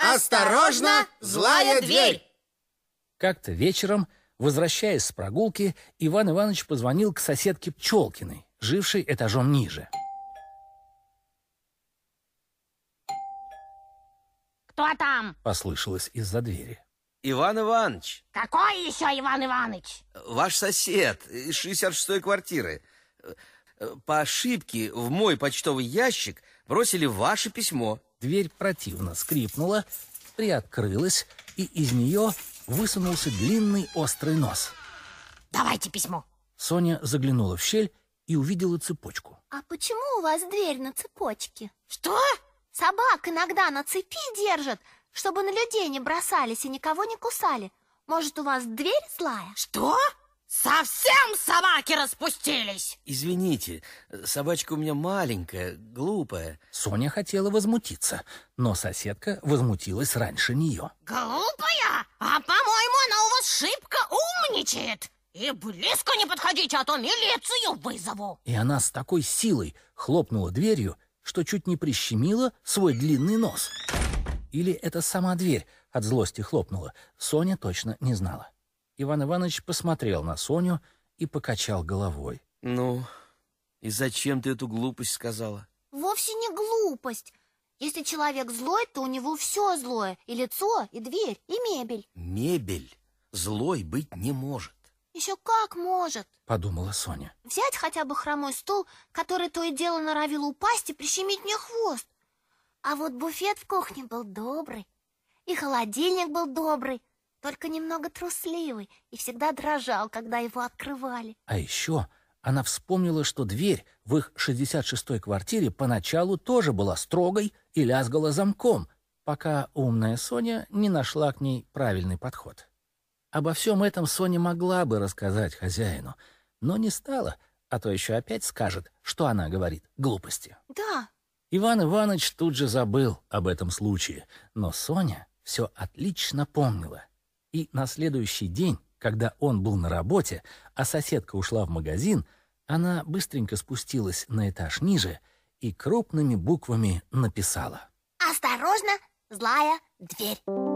Осторожно, злая дверь! Как-то вечером, возвращаясь с прогулки, Иван Иванович позвонил к соседке Пчелкиной, жившей этажом ниже. «Кто там?» — послышалось из-за двери. Иван Иванович. «Какой еще Иван Иванович?» Ваш сосед из 66-й квартиры. По ошибке в мой почтовый ящик бросили ваше письмо. Дверь противно скрипнула, приоткрылась, и из нее высунулся длинный острый нос. «Давайте письмо». Соня заглянула в щель и увидела цепочку. А почему у вас дверь на цепочке? «Что?» Собак иногда на цепи держат, чтобы на людей не бросались и никого не кусали. Может, у вас дверь злая? «Что? Совсем собаки распустились?» Извините, собачка у меня маленькая, глупая. Соня хотела возмутиться, но соседка возмутилась раньше нее. «Глупая? А по-моему, она у вас шибко умничает. И близко не подходите, а то милицию вызову». И она с такой силой хлопнула дверью, что чуть не прищемила свой длинный нос. Или это сама дверь от злости хлопнула, Соня точно не знала. Иван Иванович посмотрел на Соню и покачал головой. Ну, и зачем ты эту глупость сказала? Вовсе не глупость. Если человек злой, то у него все злое. И лицо, и дверь, и мебель. Мебель злой быть не может. Еще как может, подумала Соня. Взять хотя бы хромой стул, который то и дело норовил упасть и прищемить мне хвост. А вот буфет в кухне был добрый, и холодильник был добрый, только немного трусливый и всегда дрожал, когда его открывали. А еще она вспомнила, что дверь в их 66-й квартире поначалу тоже была строгой и лязгала замком, пока умная Соня не нашла к ней правильный подход. Обо всем этом Соня могла бы рассказать хозяину, но не стала, а то еще опять скажет, что она говорит глупости. Да. Иван Иванович тут же забыл об этом случае, но Соня все отлично помнила. И на следующий день, когда он был на работе, а соседка ушла в магазин, она быстренько спустилась на этаж ниже и крупными буквами написала: «Осторожно, злая дверь».